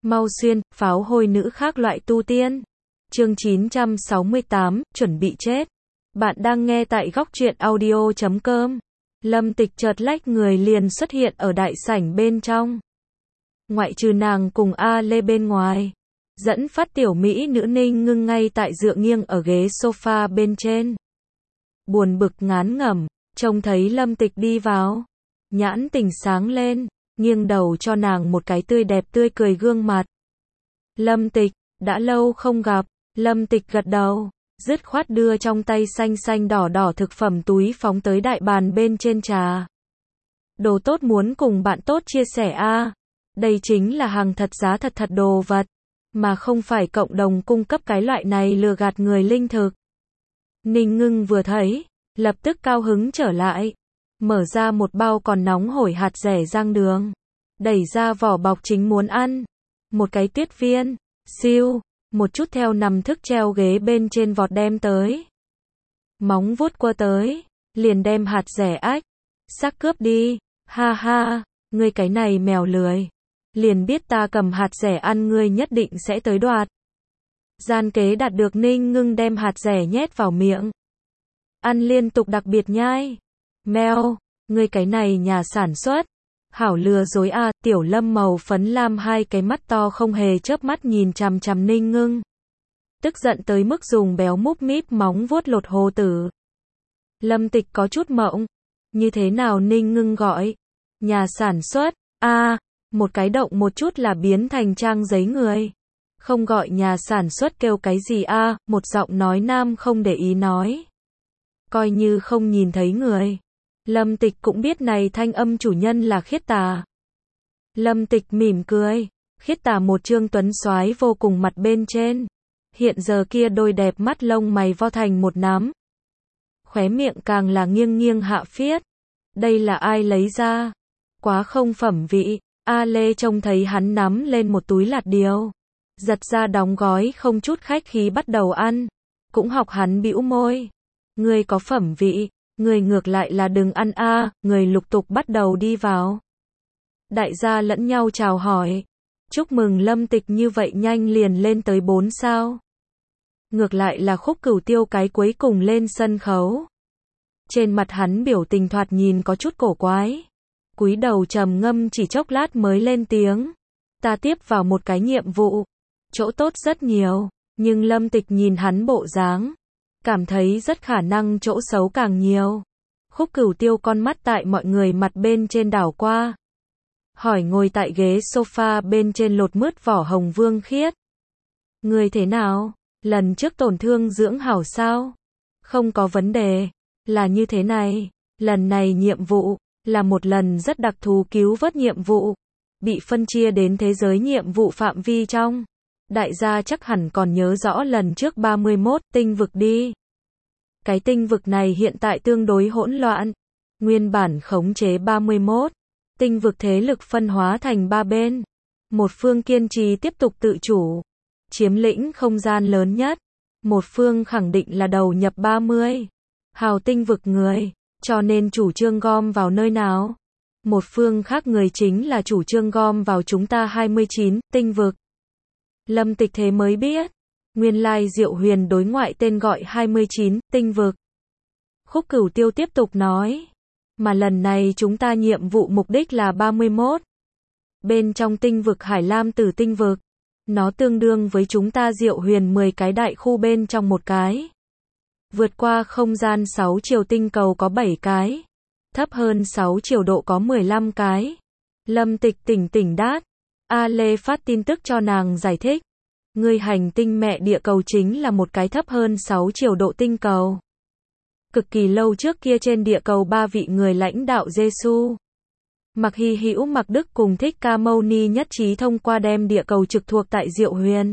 Mau xuyên, pháo hôi nữ khác loại tu tiên. Chương 968, chuẩn bị chết. Bạn đang nghe tại góc truyện audio.com. Lâm Tịch chợt lách người liền xuất hiện ở đại sảnh bên trong. Ngoại trừ nàng cùng A Lê bên ngoài, dẫn phát tiểu mỹ nữ Ninh Ngưng ngay tại dựa nghiêng ở ghế sofa bên trên. Buồn bực ngán ngẩm, trông thấy Lâm Tịch đi vào, nhãn tình sáng lên, nghiêng đầu cho nàng một cái tươi đẹp tươi cười gương mặt. Lâm Tịch, đã lâu không gặp. Lâm Tịch gật đầu, dứt khoát đưa trong tay xanh xanh đỏ đỏ thực phẩm túi phóng tới đại bàn bên trên trà. Đồ tốt muốn cùng bạn tốt chia sẻ a. Đây chính là hàng thật giá thật thật đồ vật, mà không phải cộng đồng cung cấp cái loại này lừa gạt người linh thực. Ninh Ngưng vừa thấy, lập tức cao hứng trở lại, mở ra một bao còn nóng hổi hạt dẻ rang đường, đẩy ra vỏ bọc chính muốn ăn. Một cái tuyết viên, siêu, một chút theo nằm thức treo ghế bên trên vọt đem tới. Móng vuốt qua tới, liền đem hạt dẻ ách, sắc cướp đi, ha ha, ngươi cái này mèo lười. Liền biết ta cầm hạt dẻ ăn ngươi nhất định sẽ tới đoạt. Gian kế đạt được Ninh Ngưng đem hạt dẻ nhét vào miệng. Ăn liên tục đặc biệt nhai. Mèo, ngươi cái này nhà sản xuất. Hảo lừa dối a. Tiểu Lâm màu phấn lam hai cái mắt to không hề chớp mắt nhìn chằm chằm Ninh Ngưng. Tức giận tới mức dùng béo múp míp móng vuốt lột hồ tử. Lâm Tịch có chút mộng. Như thế nào Ninh Ngưng gọi? Nhà sản xuất, a, một cái động một chút là biến thành trang giấy người. Không gọi nhà sản xuất kêu cái gì a? Một giọng nói nam không để ý nói. Coi như không nhìn thấy người. Lâm Tịch cũng biết này thanh âm chủ nhân là Khiết Tà. Lâm Tịch mỉm cười, Khiết Tà một trương tuấn soái vô cùng mặt bên trên. Hiện giờ kia đôi đẹp mắt lông mày vo thành một nắm. Khóe miệng càng là nghiêng nghiêng hạ phiết. Đây là ai lấy ra? Quá không phẩm vị. A Lê trông thấy hắn nắm lên một túi lạt điều, giật ra đóng gói không chút khách khí bắt đầu ăn. Cũng học hắn bĩu môi. Ngươi có phẩm vị. Người ngược lại là đừng ăn a. Người lục tục bắt đầu đi vào. Đại gia lẫn nhau chào hỏi. Chúc mừng Lâm Tịch như vậy nhanh liền lên tới 4 sao. Ngược lại là Khúc Cửu Tiêu cái cuối cùng lên sân khấu. Trên mặt hắn biểu tình thoạt nhìn có chút cổ quái. Cúi đầu trầm ngâm chỉ chốc lát mới lên tiếng. Ta tiếp vào một cái nhiệm vụ. Chỗ tốt rất nhiều. Nhưng Lâm Tịch nhìn hắn bộ dáng, cảm thấy rất khả năng chỗ xấu càng nhiều. Khúc Cửu Tiêu con mắt tại mọi người mặt bên trên đảo qua. Hỏi ngồi tại ghế sofa bên trên lột mướt vỏ hồng Vương Khiết. Người thế nào? Lần trước tổn thương dưỡng hảo sao? Không có vấn đề. Là như thế này. Lần này nhiệm vụ là một lần rất đặc thù cứu vớt nhiệm vụ. Bị phân chia đến thế giới nhiệm vụ phạm vi trong. Đại gia chắc hẳn còn nhớ rõ lần trước 31 tinh vực đi. Cái tinh vực này hiện tại tương đối hỗn loạn. Nguyên bản khống chế 31 tinh vực thế lực phân hóa thành 3 bên. Một phương kiên trì tiếp tục tự chủ, chiếm lĩnh không gian lớn nhất. Một phương khẳng định là đầu nhập 30 hào tinh vực người, cho nên chủ trương gom vào nơi nào. Một phương khác người chính là chủ trương gom vào chúng ta 29 tinh vực. Lâm Tịch thế mới biết, nguyên lai Diệu Huyền đối ngoại tên gọi 29 tinh vực. Khúc Cửu Tiêu tiếp tục nói, mà lần này chúng ta nhiệm vụ mục đích là 31. Bên trong tinh vực Hải Lam Tử tinh vực, nó tương đương với chúng ta Diệu Huyền 10 cái đại khu bên trong một cái. Vượt qua không gian 6 chiều tinh cầu có 7 cái, thấp hơn 6 chiều độ có 15 cái. Lâm Tịch tỉnh đát. A Lê phát tin tức cho nàng giải thích. Người hành tinh mẹ địa cầu chính là một cái thấp hơn 6 chiều độ tinh cầu. Cực kỳ lâu trước kia trên địa cầu 3 vị người lãnh đạo Giêsu, Mạc Hy Hữu Mạc Đức cùng Thích Ca Mâu Ni nhất trí thông qua đem địa cầu trực thuộc tại Diệu Huyền,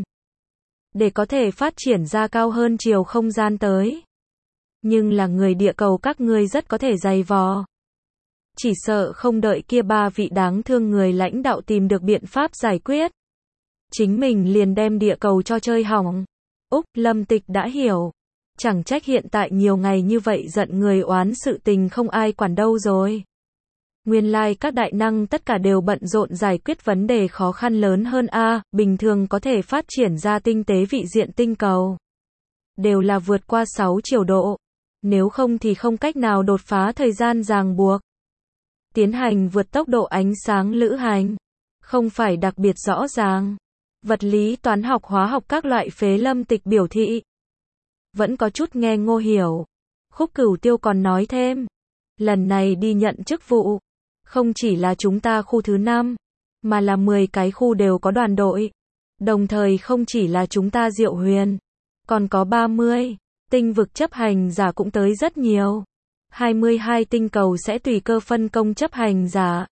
để có thể phát triển ra cao hơn chiều không gian tới. Nhưng là người địa cầu các ngươi rất có thể dày vò. Chỉ sợ không đợi kia 3 vị đáng thương người lãnh đạo tìm được biện pháp giải quyết, chính mình liền đem địa cầu cho chơi hỏng. Úc, Lâm Tịch đã hiểu. Chẳng trách hiện tại nhiều ngày như vậy giận người oán sự tình không ai quản đâu rồi. Nguyên lai các đại năng tất cả đều bận rộn giải quyết vấn đề khó khăn lớn hơn a, bình thường có thể phát triển ra tinh tế vị diện tinh cầu. Đều là vượt qua 6 triệu độ. Nếu không thì không cách nào đột phá thời gian ràng buộc. Tiến hành vượt tốc độ ánh sáng lữ hành. Không phải đặc biệt rõ ràng. Vật lý, toán học, hóa học các loại phế Lâm Tịch biểu thị. Vẫn có chút nghe ngô hiểu. Khúc Cửu Tiêu còn nói thêm. Lần này đi nhận chức vụ. Không chỉ là chúng ta khu thứ 5. Mà là 10 cái khu đều có đoàn đội. Đồng thời không chỉ là chúng ta Diệu Huyền. Còn có 30. Tinh vực chấp hành giả cũng tới rất nhiều. 22 tinh cầu sẽ tùy cơ phân công chấp hành giả.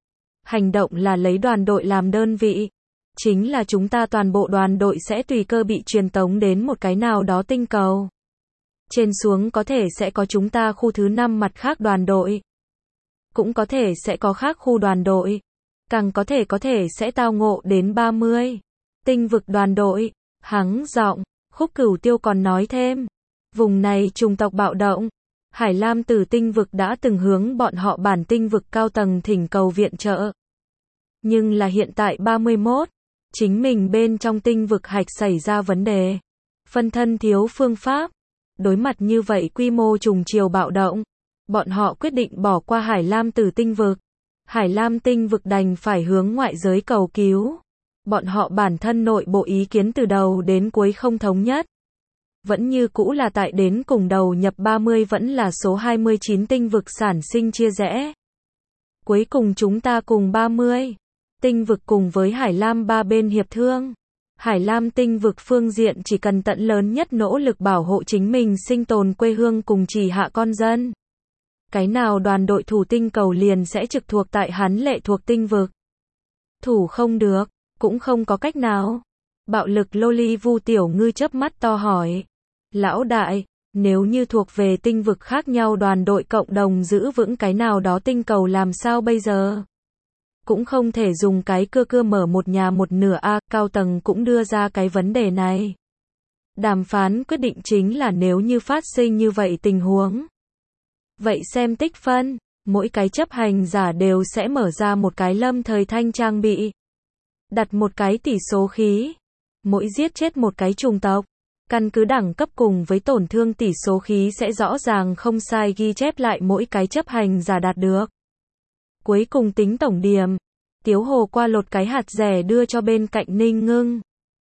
Hành động là lấy đoàn đội làm đơn vị. Chính là chúng ta toàn bộ đoàn đội sẽ tùy cơ bị truyền tống đến một cái nào đó tinh cầu. Trên xuống có thể sẽ có chúng ta khu thứ 5 mặt khác đoàn đội. Cũng có thể sẽ có khác khu đoàn đội. Càng có thể sẽ tao ngộ đến 30. Tinh vực đoàn đội. Hắng giọng, Khúc Cửu Tiêu còn nói thêm. Vùng này chủng tộc bạo động. Hải Lam Tử tinh vực đã từng hướng bọn họ bản tinh vực cao tầng thỉnh cầu viện trợ. Nhưng là hiện tại 31. Chính mình bên trong tinh vực hạch xảy ra vấn đề. Phân thân thiếu phương pháp. Đối mặt như vậy quy mô trùng chiều bạo động. Bọn họ quyết định bỏ qua Hải Lam Tử tinh vực. Hải Lam tinh vực đành phải hướng ngoại giới cầu cứu. Bọn họ bản thân nội bộ ý kiến từ đầu đến cuối không thống nhất. Vẫn như cũ là tại đến cùng đầu nhập 30 vẫn là số 29 tinh vực sản sinh chia rẽ. Cuối cùng chúng ta cùng 30 tinh vực cùng với Hải Lam ba bên hiệp thương. Hải Lam tinh vực phương diện chỉ cần tận lớn nhất nỗ lực bảo hộ chính mình sinh tồn quê hương cùng trì hạ con dân. Cái nào đoàn đội thủ tinh cầu liền sẽ trực thuộc tại hắn lệ thuộc tinh vực. Thủ không được, cũng không có cách nào. Bạo lực Loli Vu Tiểu Ngư chớp mắt to hỏi. Lão đại, nếu như thuộc về tinh vực khác nhau đoàn đội cộng đồng giữ vững cái nào đó tinh cầu làm sao bây giờ? Cũng không thể dùng cái cưa mở một nhà một nửa a, cao tầng cũng đưa ra cái vấn đề này. Đàm phán quyết định chính là nếu như phát sinh như vậy tình huống. Vậy xem tích phân, mỗi cái chấp hành giả đều sẽ mở ra một cái lâm thời thanh trang bị. Đặt một cái tỷ số khí. Mỗi giết chết một cái chủng tộc. Căn cứ đẳng cấp cùng với tổn thương tỷ số khí sẽ rõ ràng không sai ghi chép lại mỗi cái chấp hành giả đạt được. Cuối cùng tính tổng điểm. Tiếu Hồ qua lột cái hạt rẻ đưa cho bên cạnh Ninh Ngưng.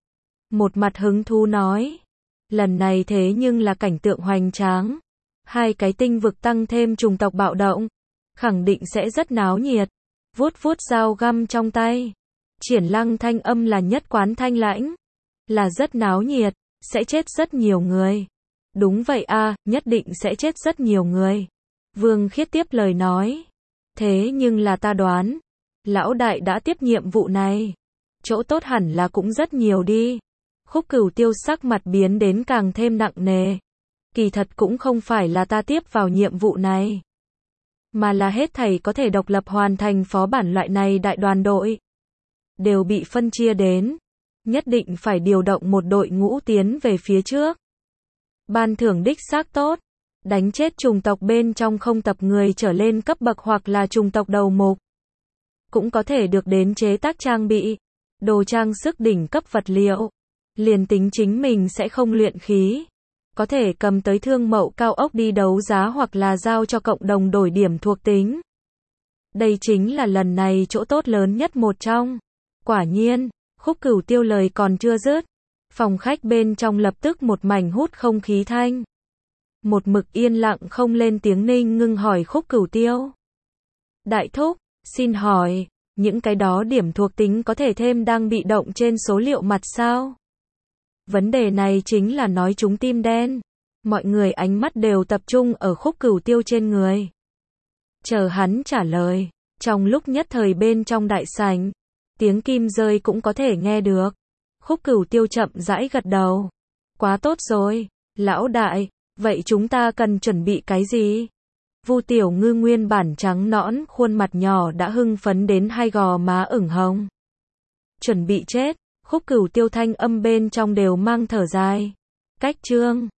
Một mặt hứng thú nói. Lần này thế nhưng là cảnh tượng hoành tráng. 2 cái tinh vực tăng thêm chủng tộc bạo động. Khẳng định sẽ rất náo nhiệt. Vuốt vuốt dao găm trong tay. Triển Lăng thanh âm là nhất quán thanh lãnh. Là rất náo nhiệt. Sẽ chết rất nhiều người. Đúng vậy a, nhất định sẽ chết rất nhiều người. Vương Khiết tiếp lời nói. Thế nhưng là ta đoán. Lão đại đã tiếp nhiệm vụ này. Chỗ tốt hẳn là cũng rất nhiều đi. Khúc Cửu Tiêu sắc mặt biến đến càng thêm nặng nề. Kỳ thật cũng không phải là ta tiếp vào nhiệm vụ này. Mà là hết thảy có thể độc lập hoàn thành phó bản loại này đại đoàn đội. Đều bị phân chia đến. Nhất định phải điều động một đội ngũ tiến về phía trước. Ban thưởng đích xác tốt. Đánh chết chủng tộc bên trong không tập người trở lên cấp bậc hoặc là chủng tộc đầu mục. Cũng có thể được đến chế tác trang bị. Đồ trang sức đỉnh cấp vật liệu. Liền tính chính mình sẽ không luyện khí. Có thể cầm tới thương mậu cao ốc đi đấu giá hoặc là giao cho cộng đồng đổi điểm thuộc tính. Đây chính là lần này chỗ tốt lớn nhất một trong. Quả nhiên. Khúc Cửu Tiêu lời còn chưa dứt. Phòng khách bên trong lập tức một mảnh hút không khí thanh. Một mực yên lặng không lên tiếng Ninh Ngưng hỏi Khúc Cửu Tiêu. Đại thúc, xin hỏi, những cái đó điểm thuộc tính có thể thêm đang bị động trên số liệu mặt sao? Vấn đề này chính là nói chúng tim đen. Mọi người ánh mắt đều tập trung ở Khúc Cửu Tiêu trên người. Chờ hắn trả lời. Trong lúc nhất thời bên trong đại sảnh. Tiếng kim rơi cũng có thể nghe được. Khúc Cửu Tiêu chậm rãi gật đầu. Quá tốt rồi, lão đại, vậy chúng ta cần chuẩn bị cái gì? Vu Tiểu Ngư nguyên bản trắng nõn, khuôn mặt nhỏ đã hưng phấn đến hai gò má ửng hồng. Chuẩn bị chết, Khúc Cửu Tiêu thanh âm bên trong đều mang thở dài. Cách chương